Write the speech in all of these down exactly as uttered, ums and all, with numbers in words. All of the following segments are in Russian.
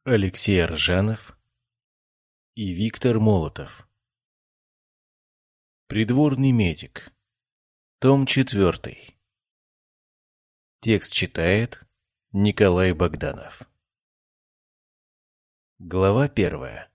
Алексей Аржанов и Виктор Молотов. Придворный медик. Том четвертый. Текст читает Николай Богданов. Глава первая.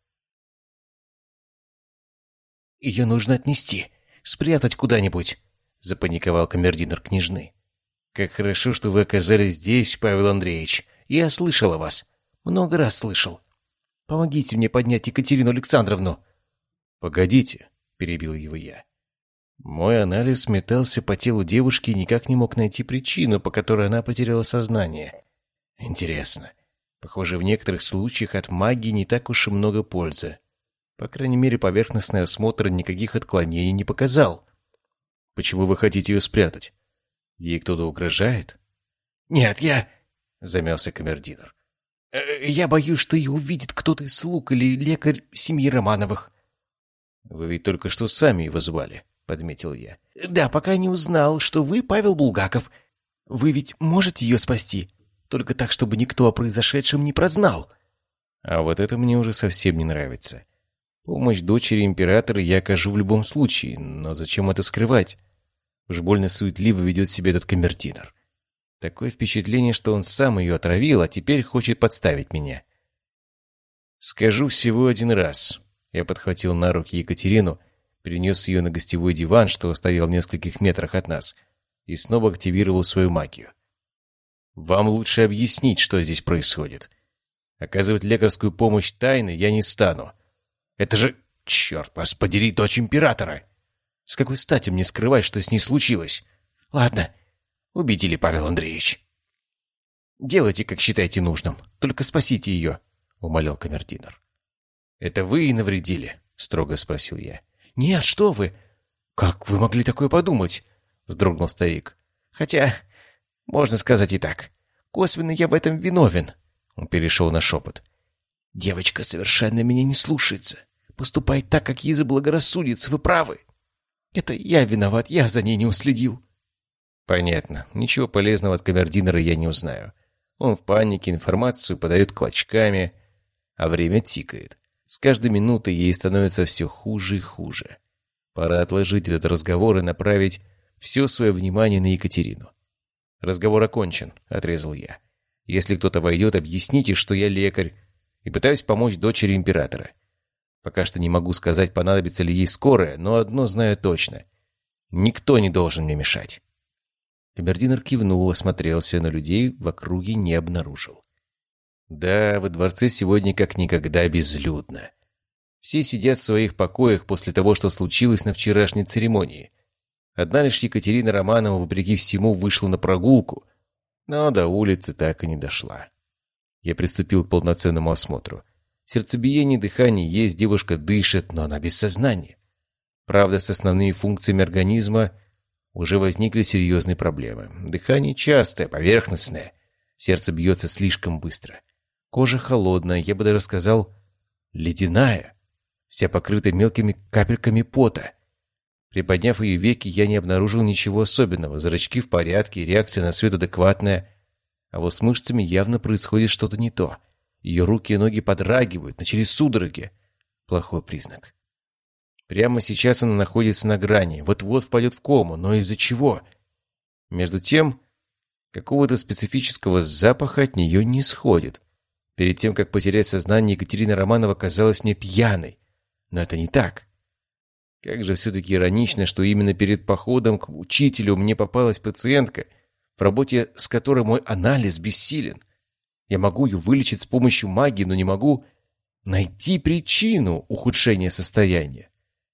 «Ее нужно отнести, спрятать куда-нибудь», — запаниковал камердинер княжны. «Как хорошо, что вы оказались здесь, Павел Андреевич. Я слышал о вас. Много раз слышал. Помогите мне поднять Екатерину Александровну». «Погодите», — перебил его я. Мой анализ метался по телу девушки и никак не мог найти причину, по которой она потеряла сознание. Интересно. Похоже, в некоторых случаях от магии не так уж и много пользы. По крайней мере, поверхностный осмотр никаких отклонений не показал. «Почему вы хотите ее спрятать? Ей кто-то угрожает?» «Нет, я...» — замялся камердинер. «Я боюсь, что ее увидит кто-то из слуг или лекарь семьи Романовых». «Вы ведь только что сами его звали», — подметил я. «Да, пока не узнал, что вы Павел Булгаков. Вы ведь можете ее спасти, только так, чтобы никто о произошедшем не прознал». А вот это мне уже совсем не нравится. Помощь дочери императора я окажу в любом случае, но зачем это скрывать? Уж больно суетливо ведет себя этот камердинер. Такое впечатление, что он сам ее отравил, а теперь хочет подставить меня. Скажу всего один раз. Я подхватил на руки Екатерину, перенес ее на гостевой диван, что стоял в нескольких метрах от нас, и снова активировал свою магию. Вам лучше объяснить, что здесь происходит. Оказывать лекарскую помощь тайно я не стану. Это же, черт вас подери, дочь императора! С какой стати мне скрывать, что с ней случилось? «Ладно, убедили, Павел Андреевич. Делайте, как считаете нужным, только спасите ее», — умолял камердинер. «Это вы и навредили?» — строго спросил я. «Нет, что вы! Как вы могли такое подумать?» — вздрогнул старик. «Хотя, можно сказать и так. Косвенно я в этом виновен». Он перешел на шепот. «Девочка совершенно меня не слушается. Поступает так, как ей заблагорассудится. Вы правы. Это я виноват, я за ней не уследил». «Понятно. Ничего полезного от камердинера я не узнаю. Он в панике, информацию подает клочками, а время тикает. С каждой минутой ей становится все хуже и хуже. Пора отложить этот разговор и направить все свое внимание на Екатерину». «Разговор окончен», — отрезал я. «Если кто-то войдет, объясните, что я лекарь, и пытаюсь помочь дочери императора. Пока что не могу сказать, понадобится ли ей скорая, но одно знаю точно. Никто не должен мне мешать». Камердинер кивнул, осмотрелся, но людей в округе не обнаружил. Да, во дворце сегодня как никогда безлюдно. Все сидят в своих покоях после того, что случилось на вчерашней церемонии. Одна лишь Екатерина Романова, вопреки всему, вышла на прогулку, но до улицы так и не дошла. Я приступил к полноценному осмотру. Сердцебиение, дыхание есть, девушка дышит, но она без сознания. Правда, с основными функциями организма уже возникли серьезные проблемы. Дыхание частое, поверхностное. Сердце бьется слишком быстро. Кожа холодная, я бы даже сказал, ледяная. Вся покрыта мелкими капельками пота. Приподняв ее веки, я не обнаружил ничего особенного. Зрачки в порядке, реакция на свет адекватная. А вот с мышцами явно происходит что-то не то. Ее руки и ноги подрагивают, начались судороги. Плохой признак. Прямо сейчас она находится на грани, вот-вот впадет в кому, но из-за чего? Между тем, какого-то специфического запаха от нее не исходит. Перед тем, как потерять сознание, Екатерина Романова казалась мне пьяной. Но это не так. Как же все-таки иронично, что именно перед походом к учителю мне попалась пациентка, в работе с которой мой анализ бессилен. Я могу ее вылечить с помощью магии, но не могу найти причину ухудшения состояния.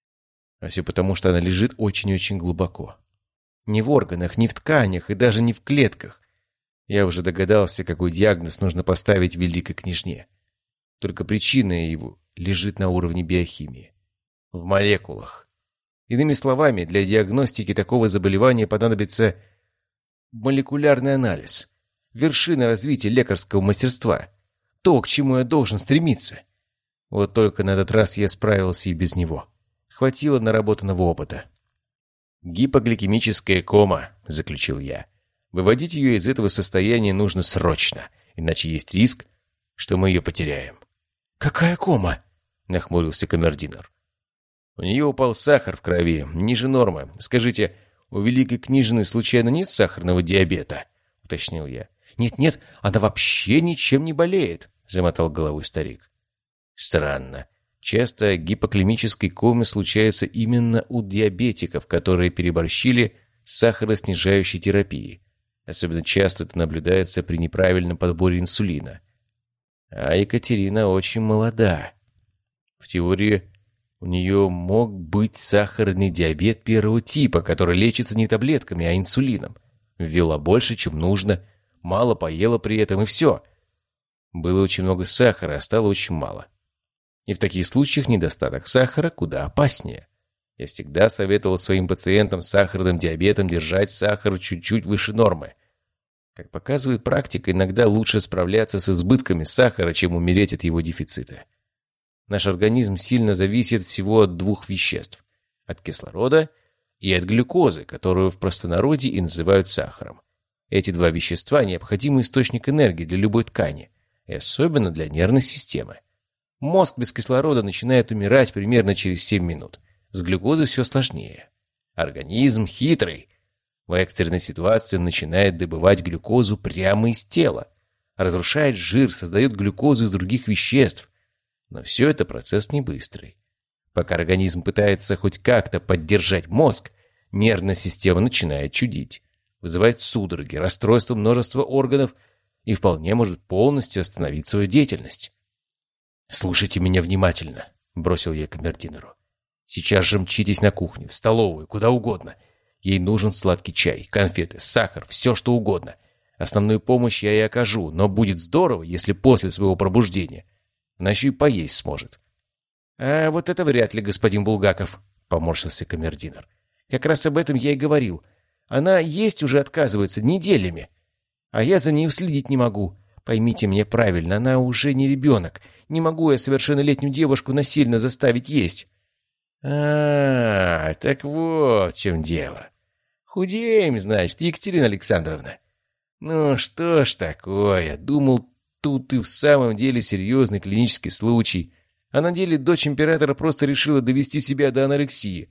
А все потому, что она лежит очень-очень глубоко. Не в органах, не в тканях и даже не в клетках. Я уже догадался, какой диагноз нужно поставить великой княжне. Только причина его лежит на уровне биохимии. В молекулах. Иными словами, для диагностики такого заболевания понадобится молекулярный анализ. Вершина развития лекарского мастерства. То, к чему я должен стремиться. Вот только на этот раз я справился и без него. Хватило наработанного опыта. «Гипогликемическая кома», — заключил я. «Выводить ее из этого состояния нужно срочно, иначе есть риск, что мы ее потеряем». «Какая кома?» — нахмурился камердинер. «У нее упал сахар в крови, ниже нормы. Скажите, у великой княжны случайно нет сахарного диабета?» — уточнил я. «Нет-нет, она вообще ничем не болеет», — замотал головой старик. «Странно. Часто гипоклемической комы случается именно у диабетиков, которые переборщили с сахароснижающей терапией. Особенно часто это наблюдается при неправильном подборе инсулина. А Екатерина очень молода. В теории у нее мог быть сахарный диабет первого типа, который лечится не таблетками, а инсулином. Ввела больше, чем нужно, мало поела при этом, и все. Было очень много сахара, а стало очень мало. И в таких случаях недостаток сахара куда опаснее. Я всегда советовал своим пациентам с сахарным диабетом держать сахар чуть-чуть выше нормы. Как показывает практика, иногда лучше справляться с избытками сахара, чем умереть от его дефицита. Наш организм сильно зависит всего от двух веществ – от кислорода и от глюкозы, которую в простонародье и называют сахаром. Эти два вещества – необходимый источник энергии для любой ткани, и особенно для нервной системы. Мозг без кислорода начинает умирать примерно через семь минут. С глюкозой все сложнее. Организм хитрый. В экстренной ситуации он начинает добывать глюкозу прямо из тела. Разрушает жир, создает глюкозу из других веществ. Но все это процесс не быстрый. Пока организм пытается хоть как-то поддержать мозг, нервная система начинает чудить. Вызывает судороги, расстройство множества органов и вполне может полностью остановить свою деятельность. «Слушайте меня внимательно», — бросил я камердинеру. «Сейчас же мчитесь на кухню, в столовую, куда угодно. Ей нужен сладкий чай, конфеты, сахар, все что угодно. Основную помощь я ей окажу, но будет здорово, если после своего пробуждения она еще и поесть сможет». «А вот это вряд ли, господин Булгаков», — поморщился камердинер. «Как раз об этом я и говорил. Она есть уже отказывается неделями, а я за ней уследить не могу. Поймите меня правильно, она уже не ребенок. Не могу я совершеннолетнюю девушку насильно заставить есть». «А, так вот в чем дело. Худеем, значит, Екатерина Александровна. Ну что ж такое, думал, тут и в самом деле серьезный клинический случай, а на деле дочь императора просто решила довести себя до анорексии.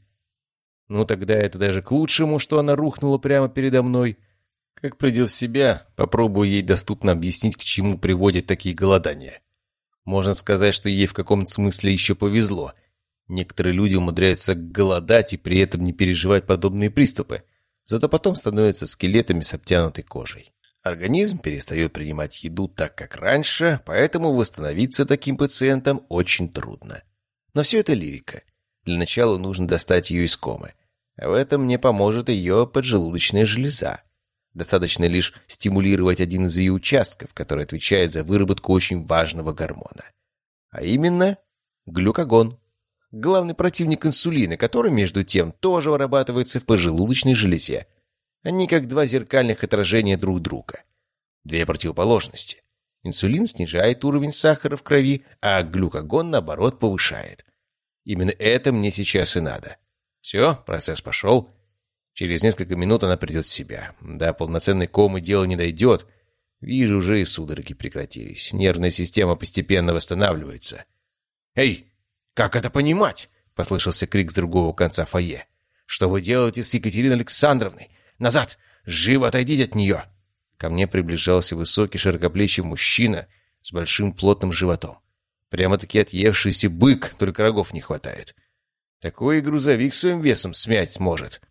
Ну тогда это даже к лучшему, что она рухнула прямо передо мной. Как придет в себя, попробую ей доступно объяснить, к чему приводят такие голодания. Можно сказать, что ей в каком-то смысле еще повезло. Некоторые люди умудряются голодать и при этом не переживать подобные приступы, зато потом становятся скелетами с обтянутой кожей. Организм перестает принимать еду так, как раньше, поэтому восстановиться таким пациентам очень трудно. Но все это лирика. Для начала нужно достать ее из комы. А в этом мне поможет ее поджелудочная железа. Достаточно лишь стимулировать один из ее участков, который отвечает за выработку очень важного гормона. А именно глюкагон. Главный противник инсулина, который, между тем, тоже вырабатывается в поджелудочной железе. Они как два зеркальных отражения друг друга. Две противоположности. Инсулин снижает уровень сахара в крови, а глюкагон, наоборот, повышает. Именно это мне сейчас и надо. Все, процесс пошел. Через несколько минут она придет в себя. До полноценной комы дело не дойдет. Вижу, уже и судороги прекратились. Нервная система постепенно восстанавливается. «Эй, как это понимать?» — послышался крик с другого конца фойе. «Что вы делаете с Екатериной Александровной? Назад! Живо отойдите от нее!» Ко мне приближался высокий широкоплечий мужчина с большим плотным животом. Прямо-таки отъевшийся бык, только рогов не хватает. Такой и грузовик своим весом смять сможет.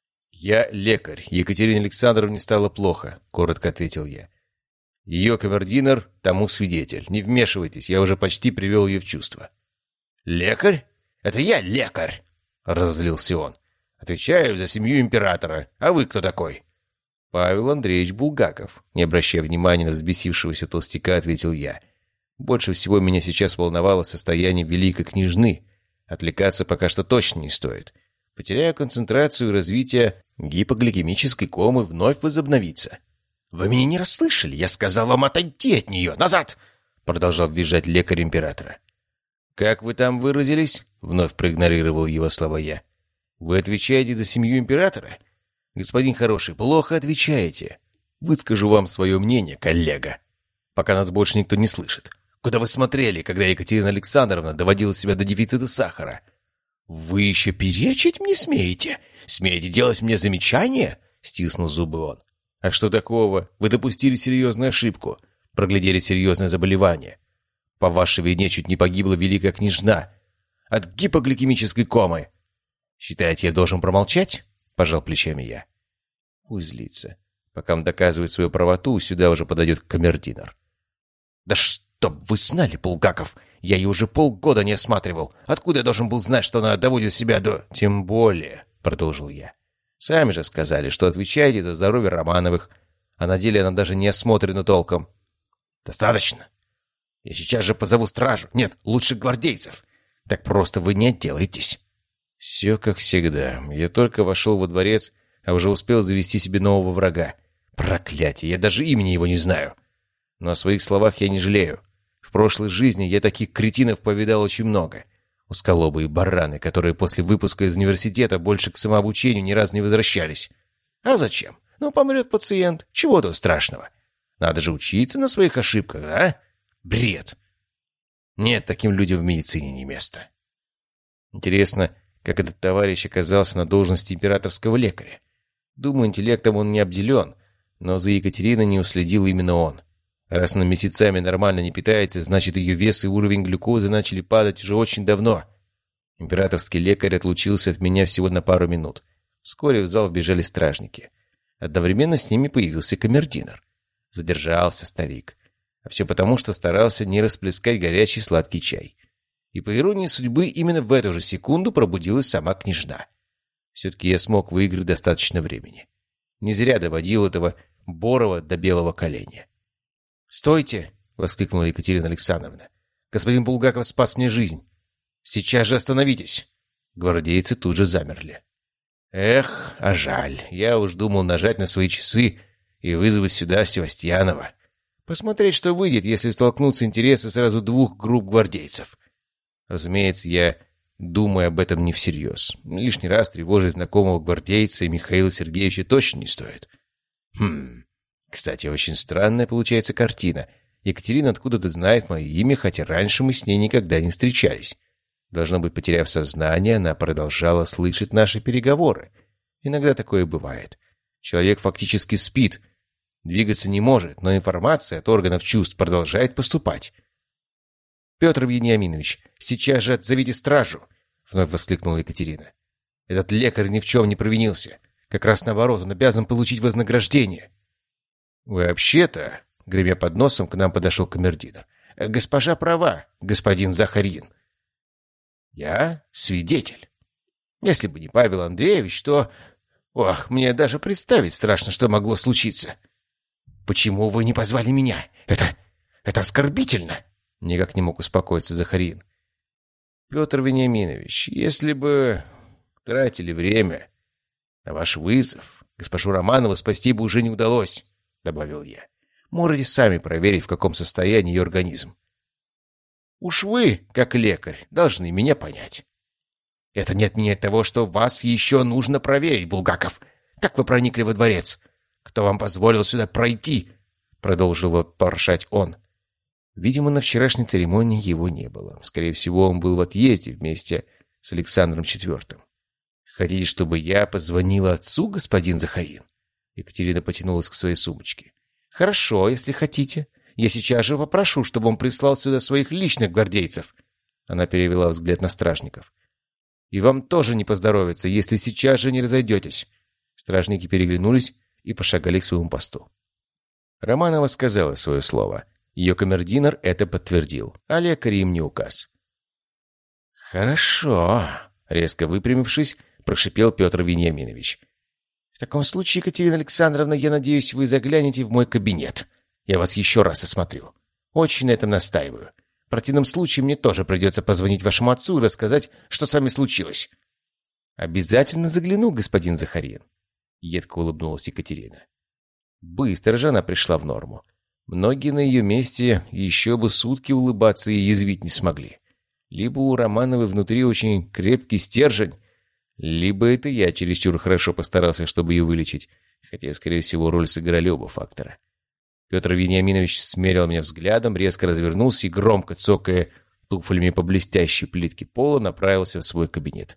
«Я лекарь. Екатерине Александровне стало плохо», — коротко ответил я. «Ее камердинер тому свидетель. Не вмешивайтесь, я уже почти привел ее в чувство». «Лекарь? Это я лекарь!» — разозлился он. «Отвечаю за семью императора. А вы кто такой?» «Павел Андреевич Булгаков», — не обращая внимания на взбесившегося толстяка, ответил я. «Больше всего меня сейчас волновало состояние великой княжны. Отвлекаться пока что точно не стоит. Потеряю концентрацию, и развитие гипогликемической комы вновь возобновится». «Вы меня не расслышали? Я сказал вам отойти от нее! Назад!» — продолжал визжать лекарь императора. «Как вы там выразились?» — вновь проигнорировал его слова я. «Вы отвечаете за семью императора? Господин хороший, плохо отвечаете. Выскажу вам свое мнение, коллега, пока нас больше никто не слышит. Куда вы смотрели, когда Екатерина Александровна доводила себя до дефицита сахара? Вы еще перечить мне смеете? Смеете делать мне замечания? Стиснул зубы он. А что такого? Вы допустили серьезную ошибку. Проглядели серьезное заболевание. По вашей вине чуть не погибла великая княжна. От гипогликемической комы. Считаете, я должен промолчать? Пожал плечами я. Пусть злится. Пока он доказывает свою правоту, сюда уже подойдет камердинер. Да чтоб вы знали, Булгаков, я ее уже полгода не осматривал. Откуда я должен был знать, что она доводит себя до... Тем более, продолжил я. Сами же сказали, что отвечаете за здоровье Романовых, а на деле она даже не осмотрена толком. Достаточно. Я сейчас же позову стражу. Нет, лучше гвардейцев. Так просто вы не отделаетесь. Все как всегда. Я только вошел во дворец, а уже успел завести себе нового врага. Проклятие, я даже имени его не знаю. Но о своих словах я не жалею. В прошлой жизни я таких кретинов повидал очень много. Узколобые бараны, которые после выпуска из университета больше к самообучению ни разу не возвращались. А зачем? Ну, помрет пациент. Чего тут страшного? Надо же учиться на своих ошибках, а? Бред. Нет, таким людям в медицине не место. Интересно, как этот товарищ оказался на должности императорского лекаря. Думаю, интеллектом он не обделен, но за Екатериной не уследил именно он. Раз она месяцами нормально не питается, значит, ее вес и уровень глюкозы начали падать уже очень давно. Императорский лекарь отлучился от меня всего на пару минут. Вскоре в зал вбежали стражники. Одновременно с ними появился камердинер. Задержался старик. А все потому, что старался не расплескать горячий сладкий чай. И по иронии судьбы, именно в эту же секунду пробудилась сама княжна. Все-таки я смог выиграть достаточно времени. Не зря доводил этого Борова до белого коленя. «Стойте!» — воскликнула Екатерина Александровна. «Господин Булгаков спас мне жизнь. Сейчас же остановитесь!» Гвардейцы тут же замерли. Эх, а жаль. Я уж думал нажать на свои часы и вызвать сюда Севастьянова. Посмотреть, что выйдет, если столкнутся интересы сразу двух групп гвардейцев. Разумеется, я думаю об этом не всерьез. Лишний раз тревожить знакомого гвардейца и Михаила Сергеевича точно не стоит. Хм... Кстати, очень странная получается картина. Екатерина откуда-то знает мое имя, хотя раньше мы с ней никогда не встречались. Должно быть, потеряв сознание, она продолжала слышать наши переговоры. Иногда такое бывает. Человек фактически спит, двигаться не может, но информация от органов чувств продолжает поступать. «Петр Вениаминович, сейчас же отзовите стражу!» — вновь воскликнула Екатерина. «Этот лекарь ни в чем не провинился. Как раз наоборот, он обязан получить вознаграждение». «Вообще-то», — гремя под носом, к нам подошел камердинер, — «госпожа права, господин Захарин. Я свидетель. Если бы не Павел Андреевич, то... Ох, мне даже представить страшно, что могло случиться. Почему вы не позвали меня? Это... это оскорбительно!» Никак не мог успокоиться Захарин. «Петр Вениаминович, если бы тратили время на ваш вызов, госпожу Романову спасти бы уже не удалось», — добавил я. «Можете сами проверить, в каком состоянии ее организм. Уж вы, как лекарь, должны меня понять». «Это не отменяет того, что вас еще нужно проверить, Булгаков. Как вы проникли во дворец? Кто вам позволил сюда пройти?» — продолжил поршать он. Видимо, на вчерашней церемонии его не было. Скорее всего, он был в отъезде вместе с Александром четвёртым. «Хотите, чтобы я позвонила отцу, господин Захарин?» Екатерина потянулась к своей сумочке. «Хорошо, если хотите. Я сейчас же попрошу, чтобы он прислал сюда своих личных гвардейцев». Она перевела взгляд на стражников. «И вам тоже не поздоровится, если сейчас же не разойдетесь». Стражники переглянулись и пошагали к своему посту. Романова сказала свое слово. Ее камердинер это подтвердил, а лекарь им не указ. «Хорошо», — резко выпрямившись, прошипел Петр Вениаминович. «В таком случае, Екатерина Александровна, я надеюсь, вы заглянете в мой кабинет. Я вас еще раз осмотрю. Очень на этом настаиваю. В противном случае мне тоже придется позвонить вашему отцу и рассказать, что с вами случилось». «Обязательно загляну, господин Захарин», — едко улыбнулась Екатерина. Быстро же она пришла в норму. Многие на ее месте еще бы сутки улыбаться и язвить не смогли. Либо у Романовой внутри очень крепкий стержень, либо это я чересчур хорошо постарался, чтобы ее вылечить, хотя, скорее всего, роль сыграли оба фактора. Петр Вениаминович смерил меня взглядом, резко развернулся и, громко цокая туфлями по блестящей плитке пола, направился в свой кабинет.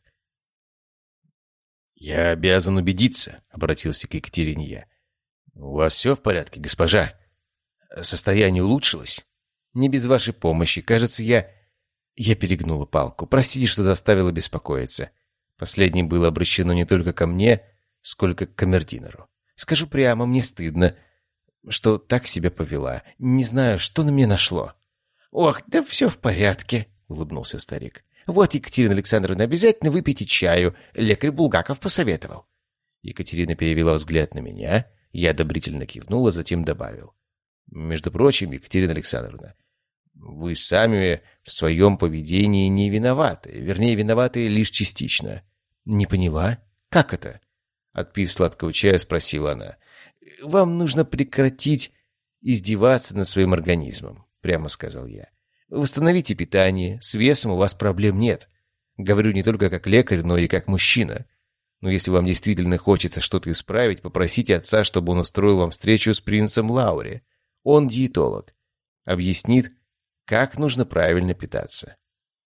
«Я обязан убедиться», — обратился к Екатерине я. «У вас все в порядке, госпожа? Состояние улучшилось?» «Не без вашей помощи. Кажется, я...» Я перегнула палку. «Простите, что заставила беспокоиться». Последнее было обращено не только ко мне, сколько к камердинеру. «Скажу прямо, мне стыдно, что так себя повела. Не знаю, что на меня нашло». «Ох, да все в порядке», — улыбнулся старик. «Вот, Екатерина Александровна, обязательно выпейте чаю. Лекарь Булгаков посоветовал». Екатерина перевела взгляд на меня. Я одобрительно кивнула, затем добавил. «Между прочим, Екатерина Александровна, вы сами в своем поведении не виноваты. Вернее, виноваты лишь частично». «Не поняла? Как это?» Отпив сладкого чая, спросила она. «Вам нужно прекратить издеваться над своим организмом», — прямо сказал я. «Восстановите питание, с весом у вас проблем нет. Говорю не только как лекарь, но и как мужчина. Но если вам действительно хочется что-то исправить, попросите отца, чтобы он устроил вам встречу с принцем Лаури. Он диетолог. Объяснит, как нужно правильно питаться».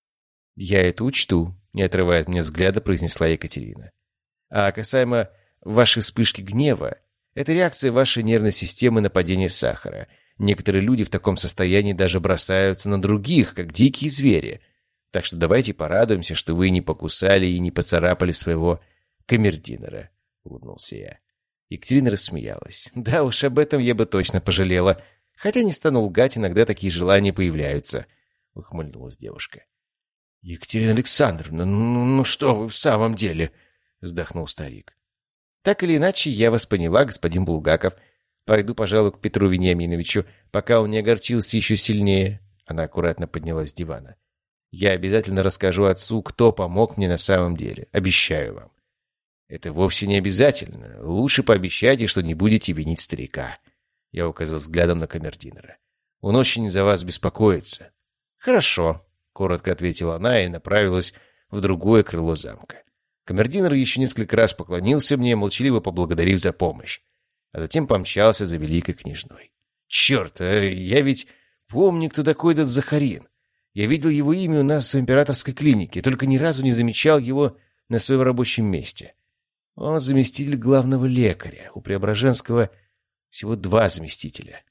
«Я это учту», — не отрывая от меня взгляда, произнесла Екатерина. «А касаемо вашей вспышки гнева, это реакция вашей нервной системы на падение сахара. Некоторые люди в таком состоянии даже бросаются на других, как дикие звери. Так что давайте порадуемся, что вы не покусали и не поцарапали своего камердинера», — улыбнулся я. Екатерина рассмеялась. «Да уж, об этом я бы точно пожалела. Хотя не стану лгать, иногда такие желания появляются», — ухмыльнулась девушка. «Екатерина Александровна, ну, ну что вы в самом деле?» — вздохнул старик. «Так или иначе, я вас поняла, господин Булгаков. Пойду, пожалуй, к Петру Вениаминовичу, пока он не огорчился еще сильнее». Она аккуратно поднялась с дивана. «Я обязательно расскажу отцу, кто помог мне на самом деле. Обещаю вам». «Это вовсе не обязательно. Лучше пообещайте, что не будете винить старика». Я указал взглядом на камердинера. «Он очень за вас беспокоится». «Хорошо», — коротко ответила она и направилась в другое крыло замка. Камердинер еще несколько раз поклонился мне, молчаливо поблагодарив за помощь, а затем помчался за великой княжной. «Черт, а я ведь помню, кто такой этот Захарин. Я видел его имя у нас в императорской клинике, только ни разу не замечал его на своем рабочем месте. Он заместитель главного лекаря. У Преображенского всего два заместителя.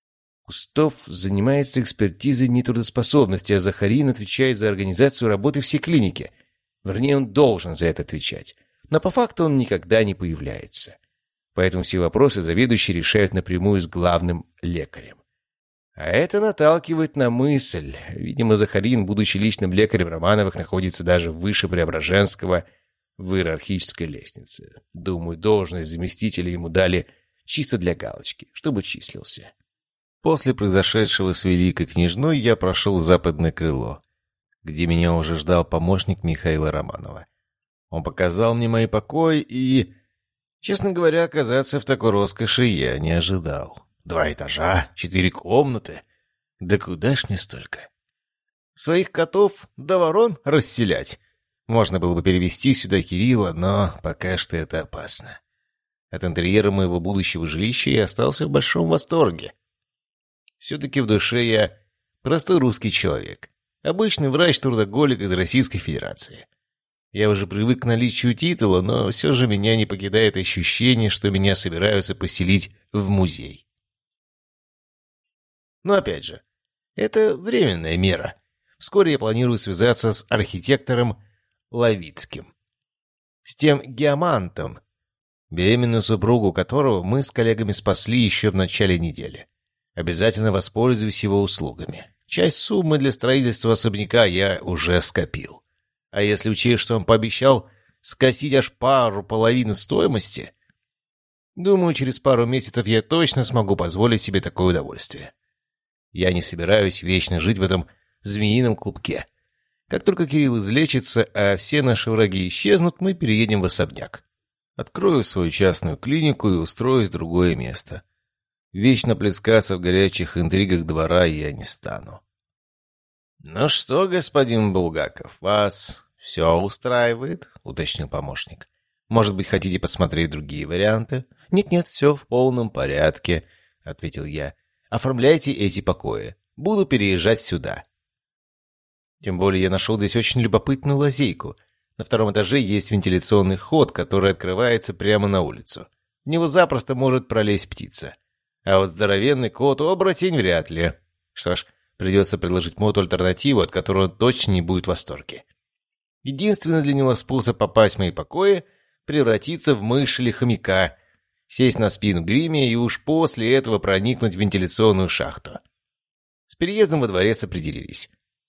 Кустов занимается экспертизой нетрудоспособности, а Захарин отвечает за организацию работы всей клиники. Вернее, он должен за это отвечать. Но по факту он никогда не появляется. Поэтому все вопросы заведующие решают напрямую с главным лекарем. А это наталкивает на мысль. Видимо, Захарин, будучи личным лекарем Романовых, находится даже выше Преображенского в иерархической лестнице. Думаю, должность заместителя ему дали чисто для галочки, чтобы числился. После произошедшего с великой княжной я прошел в западное крыло, где меня уже ждал помощник Михаила Романова. Он показал мне мои покои и, честно говоря, оказаться в такой роскоши я не ожидал. Два этажа, четыре комнаты. Да куда ж мне столько? Своих котов да ворон расселять. Можно было бы перевести сюда Кирилла, но пока что это опасно. От интерьера моего будущего жилища я остался в большом восторге. Все-таки в душе я простой русский человек. Обычный врач-трудоголик из Российской Федерации. Я уже привык к наличию титула, но все же меня не покидает ощущение, что меня собираются поселить в музей. Но опять же, это временная мера. Вскоре я планирую связаться с архитектором Лавицким. С тем геомантом, беременную супругу которого мы с коллегами спасли еще в начале недели. Обязательно воспользуюсь его услугами. Часть суммы для строительства особняка я уже скопил. А если учесть, что он пообещал скосить аж пару половины стоимости, думаю, через пару месяцев я точно смогу позволить себе такое удовольствие. Я не собираюсь вечно жить в этом змеином клубке. Как только Кирилл излечится, а все наши враги исчезнут, мы переедем в особняк. Открою свою частную клинику и устроюсь в другое место. Вечно плескаться в горячих интригах двора я не стану. «Ну что, господин Булгаков, вас все устраивает?» — уточнил помощник. «Может быть, хотите посмотреть другие варианты?» «Нет-нет, все в полном порядке», — ответил я. Оформляйте эти покои. Буду переезжать сюда. Тем более я нашел здесь очень любопытную лазейку. На втором этаже есть вентиляционный ход, который открывается прямо на улицу. В него запросто может пролезть птица. А вот здоровенный кот-оборотень вряд ли. Что ж, придется предложить Моту альтернативу, от которой он точно не будет в восторге. Единственный для него способ попасть в мои покои — превратиться в мышь или хомяка, сесть на спину Гримми и уж после этого проникнуть в вентиляционную шахту. С переездом во дворец определились.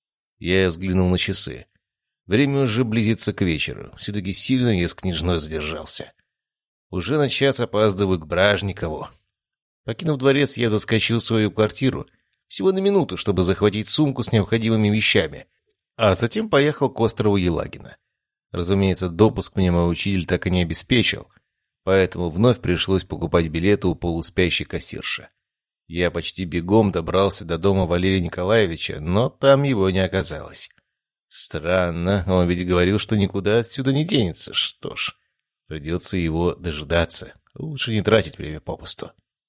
Я взглянул на часы. Время уже близится к вечеру. Все-таки сильно я с княжной задержался. Уже на час опаздываю к Бражникову. Покинув дворец, я заскочил в свою квартиру всего на минуту, чтобы захватить сумку с необходимыми вещами, а затем поехал к острову Елагина. Разумеется, допуск мне мой учитель так и не обеспечил, поэтому вновь пришлось покупать билеты у полуспящей кассирши. Я почти бегом добрался до дома Валерия Николаевича, но там его не оказалось. Странно, он ведь говорил, что никуда отсюда не денется. Что ж, придется его дожидаться. Лучше не тратить время попусту.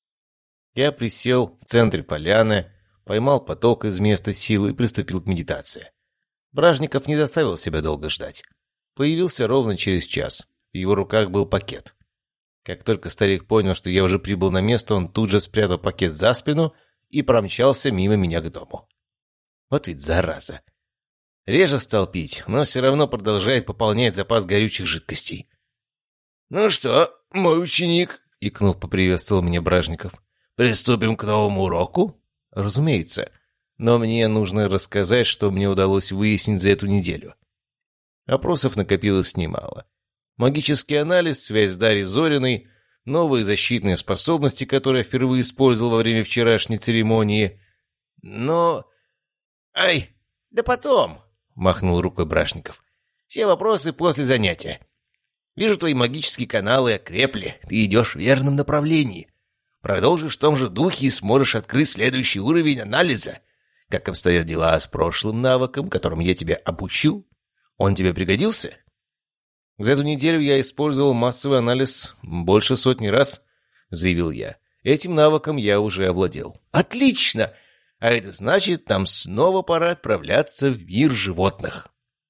Я присел в центре поляны, поймал поток из места силы и приступил к медитации. Бражников не заставил себя долго ждать. Появился ровно через час. В его руках был пакет. Как только старик понял, что я уже прибыл на место, он тут же спрятал пакет за спину и промчался мимо меня к дому. Вот ведь зараза. Реже стал пить, но все равно продолжает пополнять запас горючих жидкостей. «Ну что, мой ученик?» — икнул, поприветствовал меня Бражников. «Приступим к новому уроку?» «Разумеется. Но мне нужно рассказать, что мне удалось выяснить за эту неделю». Опросов накопилось немало. Магический анализ, связь с Дарьей Зориной, новые защитные способности, которые я впервые использовал во время вчерашней церемонии. Но... «Ай, да потом!» — махнул рукой Бражников. «Все вопросы после занятия. Вижу, твои магические каналы окрепли, ты идешь в верном направлении. Продолжишь в том же духе и сможешь открыть следующий уровень анализа. Как обстоят дела с прошлым навыком, которым я тебя обучил? Он тебе пригодился?» «За эту неделю я использовал массовый анализ больше сотни раз», — заявил я. «Этим навыком я уже овладел». «Отлично! А это значит, нам снова пора отправляться в мир животных».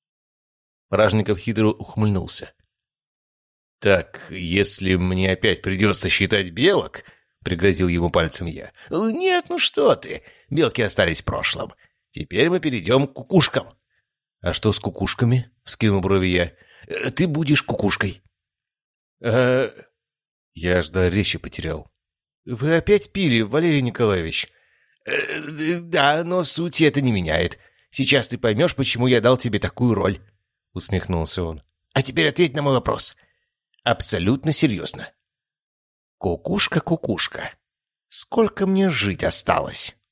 Бражников хитро ухмыльнулся. «Так, если мне опять придется считать белок», — пригрозил ему пальцем я. «Нет, ну что ты, белки остались в прошлом. Теперь мы перейдем к кукушкам». «А что с кукушками?» — вскинул брови я. «Ты будешь кукушкой». «Э-э...» Я аж до речи потерял. «Вы опять пили, Валерий Николаевич?» э, «Да, но сути это не меняет. Сейчас ты поймешь, почему я дал тебе такую роль», — усмехнулся он. «А теперь ответь на мой вопрос. Абсолютно серьезно. Кукушка, кукушка, сколько мне жить осталось?»